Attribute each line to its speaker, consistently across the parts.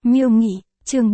Speaker 1: Miêu Nghị, chương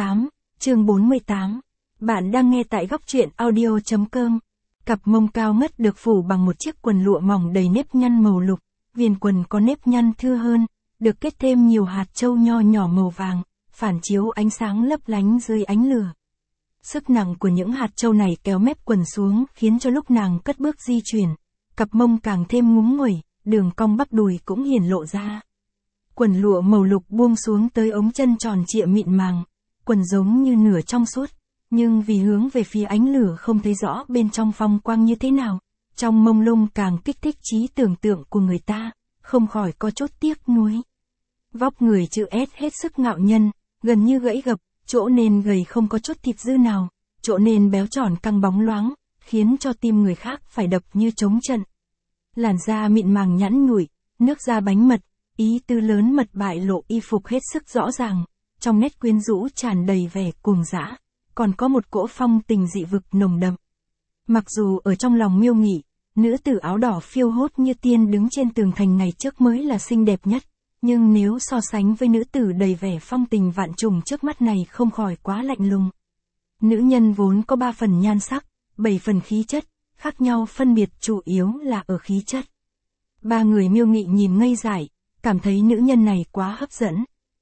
Speaker 1: 48. Bạn đang nghe tại góc truyện audio.com. Cặp mông cao ngất được phủ bằng một chiếc quần lụa mỏng đầy nếp nhăn màu lục, viền quần có nếp nhăn thưa hơn, được kết thêm nhiều hạt châu nho nhỏ màu vàng, phản chiếu ánh sáng lấp lánh dưới ánh lửa. Sức nặng của những hạt châu này kéo mép quần xuống khiến cho lúc nàng cất bước di chuyển, cặp mông càng thêm ngúng nguẩy, đường cong bắp đùi cũng hiển lộ ra. Quần lụa màu lục buông xuống tới ống chân tròn trịa mịn màng, quần giống như nửa trong suốt, nhưng vì hướng về phía ánh lửa không thấy rõ bên trong phong quang như thế nào, trong mông lung càng kích thích trí tưởng tượng của người ta, không khỏi có chút tiếc nuối. Vóc người chữ S hết sức ngạo nhân, gần như gãy gập, chỗ nên gầy không có chút thịt dư nào, chỗ nên béo tròn căng bóng loáng, khiến cho tim người khác phải đập như trống trận. Làn da mịn màng nhẵn nhụi, nước da bánh mật, ý tứ lớn mật bại lộ y phục hết sức rõ ràng, trong nét quyến rũ tràn đầy vẻ cuồng dã, còn có một cỗ phong tình dị vực nồng đậm. Mặc dù ở trong lòng Miêu Nghị, nữ tử áo đỏ phiêu hốt như tiên đứng trên tường thành ngày trước mới là xinh đẹp nhất, nhưng nếu so sánh với nữ tử đầy vẻ phong tình vạn trùng trước mắt này không khỏi quá lạnh lùng. Nữ nhân vốn có 3 phần nhan sắc, 7 phần khí chất, khác nhau phân biệt chủ yếu là ở khí chất. Ba người Miêu Nghị nhìn ngây dại, cảm thấy nữ nhân này quá hấp dẫn.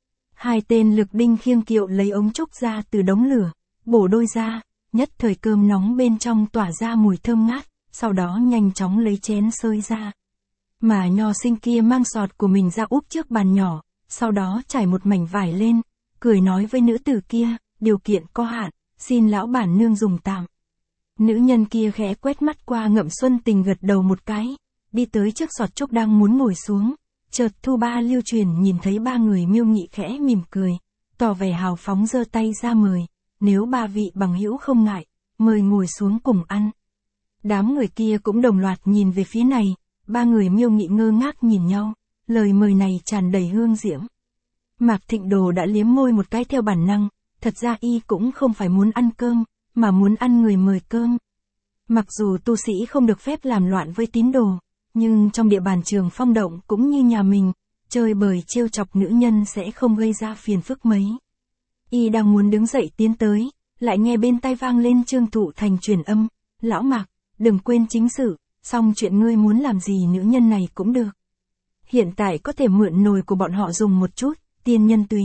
Speaker 1: Hai tên lực đinh khiêng kiệu lấy ống trúc ra từ đống lửa, bổ đôi ra, nhất thời cơm nóng bên trong tỏa ra mùi thơm ngát, sau đó nhanh chóng lấy chén xơi ra. Mà Nho Sinh kia mang sọt của mình ra úp trước bàn nhỏ, sau đó trải một mảnh vải lên, cười nói với nữ tử kia, điều kiện có hạn, xin lão bản nương dùng tạm. Nữ nhân kia khẽ quét mắt qua Ngậm Xuân Tình gật đầu một cái, đi tới trước sọt trúc đang muốn ngồi xuống, chợt Thu Ba Lưu Truyền nhìn thấy ba người Miêu Nghị khẽ mỉm cười, tỏ vẻ hào phóng giơ tay ra mời, nếu ba vị bằng hữu không ngại, mời ngồi xuống cùng ăn. Đám người kia cũng đồng loạt nhìn về phía này, ba người Miêu Nghị ngơ ngác nhìn nhau, lời mời này tràn đầy hương diễm. Mạc Thịnh Đồ đã liếm môi một cái theo bản năng, thật ra y cũng không phải muốn ăn cơm, mà muốn ăn người mời cơm. Mặc dù tu sĩ không được phép làm loạn với tín đồ, nhưng trong địa bàn Trường Phong Động cũng như nhà mình, chơi bời trêu chọc nữ nhân sẽ không gây ra phiền phức mấy. Y đang muốn đứng dậy tiến tới, lại nghe bên tai vang lên Trương Thụ Thành truyền âm, lão Mạc, đừng quên chính sự, xong chuyện ngươi muốn làm gì nữ nhân này cũng được. Hiện tại có thể mượn nồi của bọn họ dùng một chút, tiên nhân túy.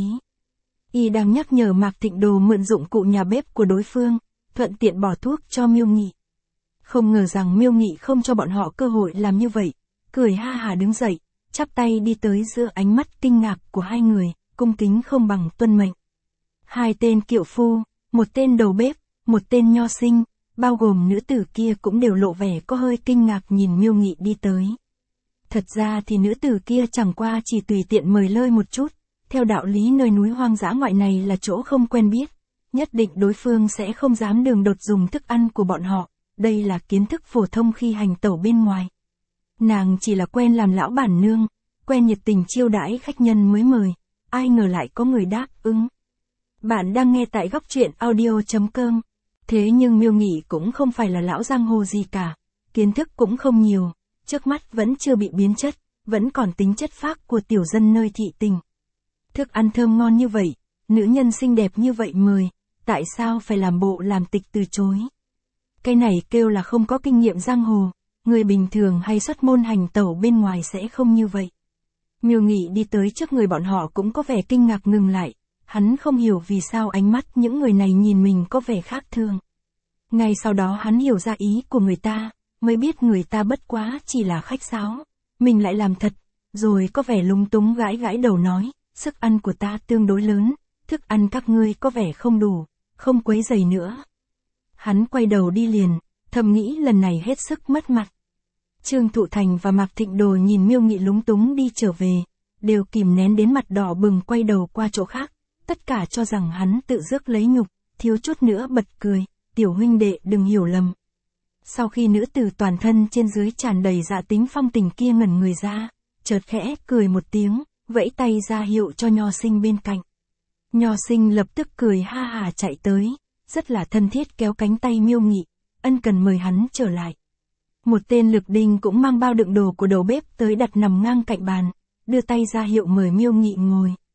Speaker 1: Y đang nhắc nhở Mạc Thịnh Đồ mượn dụng cụ nhà bếp của đối phương, thuận tiện bỏ thuốc cho Miêu Nghị. Không ngờ rằng Miêu Nghị không cho bọn họ cơ hội làm như vậy, cười ha hả đứng dậy, chắp tay đi tới giữa ánh mắt kinh ngạc của hai người, cung kính không bằng tuân mệnh. Hai tên kiệu phu, một tên đầu bếp, một tên nho sinh, bao gồm nữ tử kia cũng đều lộ vẻ có hơi kinh ngạc nhìn Miêu Nghị đi tới. Thật ra thì nữ tử kia chẳng qua chỉ tùy tiện mời lơi một chút, theo đạo lý nơi núi hoang dã ngoại này là chỗ không quen biết, nhất định đối phương sẽ không dám đường đột dùng thức ăn của bọn họ, đây là kiến thức phổ thông khi hành tẩu bên ngoài. Nàng chỉ là quen làm lão bản nương, quen nhiệt tình chiêu đãi khách nhân mới mời, ai ngờ lại có người đáp ứng. Bạn đang nghe tại góc truyện audio.com. Thế nhưng Miêu Nghị cũng không phải là lão giang hồ gì cả, kiến thức cũng không nhiều, trước mắt vẫn chưa bị biến chất, vẫn còn tính chất phác của tiểu dân nơi thị tình. Thức ăn thơm ngon như vậy, nữ nhân xinh đẹp như vậy mời, tại sao phải làm bộ làm tịch từ chối? Cái này kêu là không có kinh nghiệm giang hồ, người bình thường hay xuất môn hành tẩu bên ngoài sẽ không như vậy. Miêu Nghị đi tới trước người bọn họ cũng có vẻ kinh ngạc ngừng lại, hắn không hiểu vì sao ánh mắt những người này nhìn mình có vẻ khác thường. Ngay sau đó hắn hiểu ra ý của người ta, mới biết người ta bất quá chỉ là khách sáo, mình lại làm thật, rồi có vẻ lúng túng gãi gãi đầu nói, sức ăn của ta tương đối lớn, thức ăn các ngươi có vẻ không đủ, không quấy rầy nữa. Hắn quay đầu đi liền, thầm nghĩ lần này hết sức mất mặt. Trương Thụ Thành và Mạc Thịnh Đồ nhìn Miêu Nghị lúng túng đi trở về, đều kìm nén đến mặt đỏ bừng quay đầu qua chỗ khác, tất cả cho rằng hắn tự rước lấy nhục, thiếu chút nữa bật cười, tiểu huynh đệ đừng hiểu lầm. Sau khi nữ tử toàn thân trên dưới tràn đầy dạ tính phong tình kia ngẩn người ra, chợt khẽ cười một tiếng, vẫy tay ra hiệu cho Nho Sinh bên cạnh. Nho Sinh lập tức cười ha hả chạy tới, rất là thân thiết kéo cánh tay Miêu Nghị, ân cần mời hắn trở lại. Một tên lực đinh cũng mang bao đựng đồ của đầu bếp tới đặt nằm ngang cạnh bàn, đưa tay ra hiệu mời Miêu Nghị ngồi.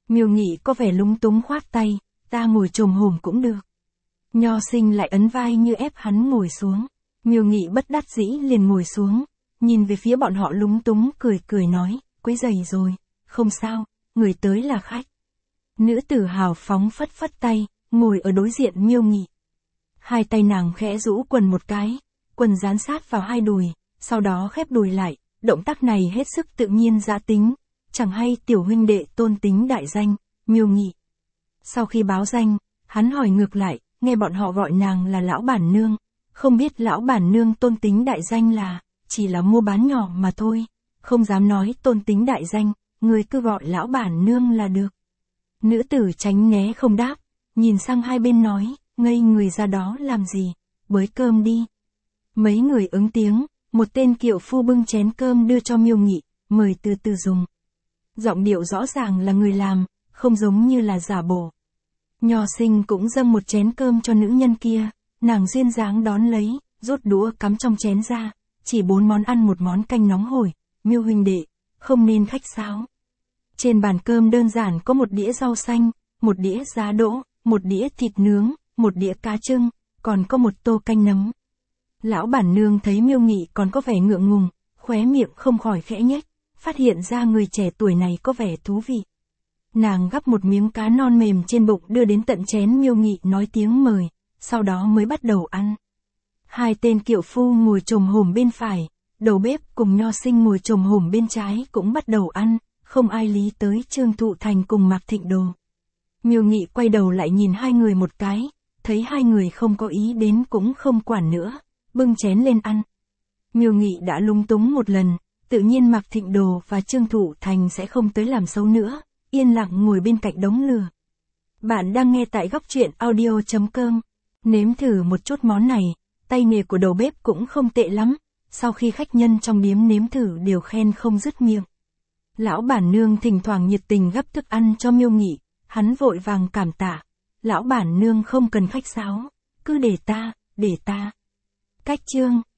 Speaker 1: Miêu Nghị có vẻ lúng túng khoát tay, ta ngồi chồm hổm cũng được. Nho Sinh lại ấn vai như ép hắn ngồi xuống. Miêu Nghị bất đắc dĩ liền ngồi xuống, nhìn về phía bọn họ lúng túng cười cười nói, quấy rầy rồi, không sao, người tới là khách. Nữ tử hào phóng phất phất tay, ngồi ở đối diện Miêu Nghị. Hai tay nàng khẽ rũ quần một cái, quần dán sát vào hai đùi, sau đó khép đùi lại, động tác này hết sức tự nhiên dã tính, chẳng hay tiểu huynh đệ tôn tính đại danh, Miêu Nghị. Sau khi báo danh, hắn hỏi ngược lại, nghe bọn họ gọi nàng là lão bản nương, không biết lão bản nương tôn tính đại danh là, chỉ là mua bán nhỏ mà thôi, không dám nói tôn tính đại danh, người cứ gọi lão bản nương là được. Nữ tử tránh né không đáp, nhìn sang hai bên nói, ngây người ra đó làm gì, bới cơm đi. Mấy người ứng tiếng, một tên kiệu phu bưng chén cơm đưa cho Miêu Nghị, mời từ từ dùng. Giọng điệu rõ ràng là người làm, không giống như là giả bộ. Nho Sinh cũng dâng một chén cơm cho nữ nhân kia, nàng duyên dáng đón lấy, rút đũa cắm trong chén ra, chỉ 4 món ăn một món canh nóng hổi, Miêu huynh đệ, không nên khách sáo. Trên bàn cơm đơn giản có một đĩa rau xanh, một đĩa giá đỗ, một đĩa thịt nướng, một đĩa cá trưng, còn có một tô canh nấm. Lão bản nương thấy Miêu Nghị còn có vẻ ngượng ngùng, khóe miệng không khỏi khẽ nhếch, phát hiện ra người trẻ tuổi này có vẻ thú vị. Nàng gắp một miếng cá non mềm trên bụng đưa đến tận chén Miêu Nghị nói tiếng mời, sau đó mới bắt đầu ăn. Hai tên kiệu phu ngồi chồm hổm bên phải, đầu bếp cùng Nho Sinh ngồi chồm hổm bên trái cũng bắt đầu ăn, không ai lý tới Trương Thụ Thành cùng Mạc Thịnh Đồ. Miêu Nghị quay đầu lại nhìn hai người một cái, thấy hai người không có ý đến cũng không quản nữa, bưng chén lên ăn. Miêu Nghị đã lúng túng một lần, tự nhiên Mạc Thịnh Đồ và Trương Thụ Thành sẽ không tới làm xấu nữa, yên lặng ngồi bên cạnh đống lửa. Bạn đang nghe tại góc truyện audio.com. Nếm thử một chút món này, tay nghề của đầu bếp cũng không tệ lắm, sau khi khách nhân trong điếm nếm thử đều khen không dứt miệng. Lão bản nương thỉnh thoảng nhiệt tình gắp thức ăn cho Miêu Nghị, hắn vội vàng cảm tạ. Lão bản nương không cần khách sáo, cứ để ta. Cách chương